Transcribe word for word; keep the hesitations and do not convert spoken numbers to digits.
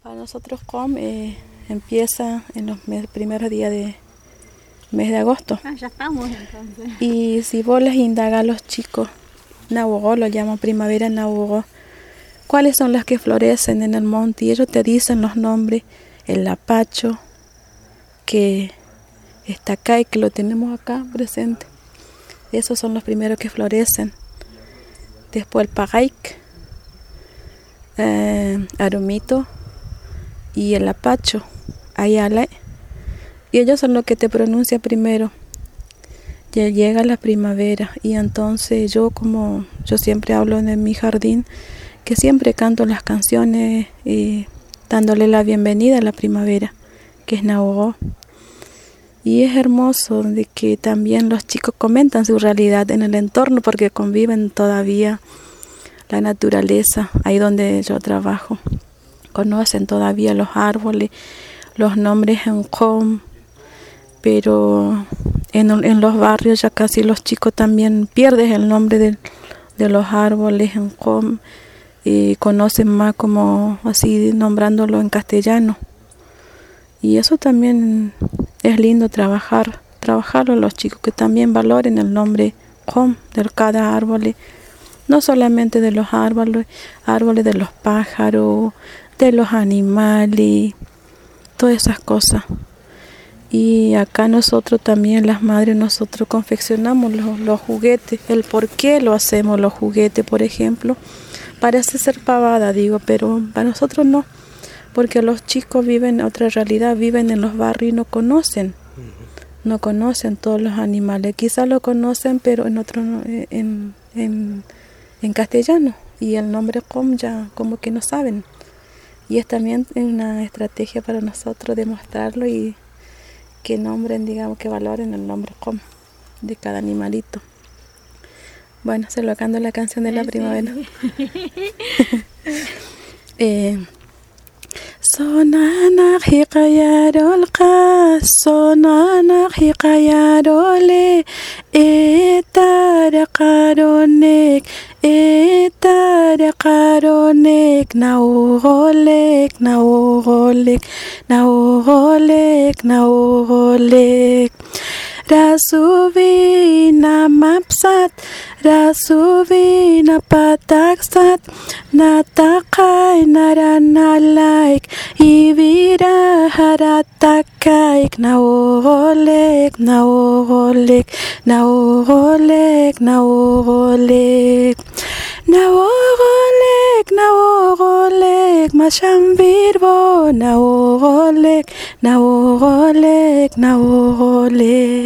Para nosotros com eh, empieza en los mes- primeros días de mes de agosto. Ah, ya estamos entonces. Y si vos les indagas a los chicos, Nahuogó lo llaman primavera Nahuogó, ¿cuáles son las que florecen en el monte? Y ellos te dicen los nombres, el lapacho, que está acá y que lo tenemos acá presente. Esos son los primeros que florecen. Después el pagaik, eh, aromito y el lapacho, ayala. Y ellos son los que te pronuncian primero. Ya llega la primavera y entonces yo, como yo siempre hablo en mi jardín, que siempre canto las canciones y dándole la bienvenida a la primavera, que es Nahuogó. Y es hermoso de que también los chicos comentan su realidad en el entorno porque conviven todavía la naturaleza, ahí donde yo trabajo. Conocen todavía los árboles, los nombres en com, pero en, en los barrios ya casi los chicos también pierden el nombre de, de los árboles en com y conocen más como así nombrándolo en castellano. Y eso también es lindo trabajar, trabajarlo los chicos, que también valoren el nombre com de cada árbol, no solamente de los árboles, árboles de los pájaros, de los animales, todas esas cosas. Y acá nosotros también, las madres, nosotros confeccionamos los, los juguetes. El por qué lo hacemos los juguetes, por ejemplo, parece ser pavada, digo, pero para nosotros no. Porque los chicos viven otra realidad, viven en los barrios y no conocen, no conocen todos los animales. Quizás lo conocen, pero en otro, en, en, en castellano. Y el nombre com ya como que no saben. Y es también una estrategia para nosotros demostrarlo y que nombren, digamos, que valoren el nombre com de cada animalito. Bueno, se lo canto la canción de la primavera. eh, Sonana hikayarol qas, sonana hikayarole, etare qaronek, etare qaronek, naugolek, naugolek, naugolek, naugolek. Rasuvina mapsat, rasuvina pataksat, natakai naranalaik, ibira haratakaik, naugolek, naugolek, naugolek, naugolek. Naugolek, naugolek, mashambirbo, naugolek, naugolek, naugolek.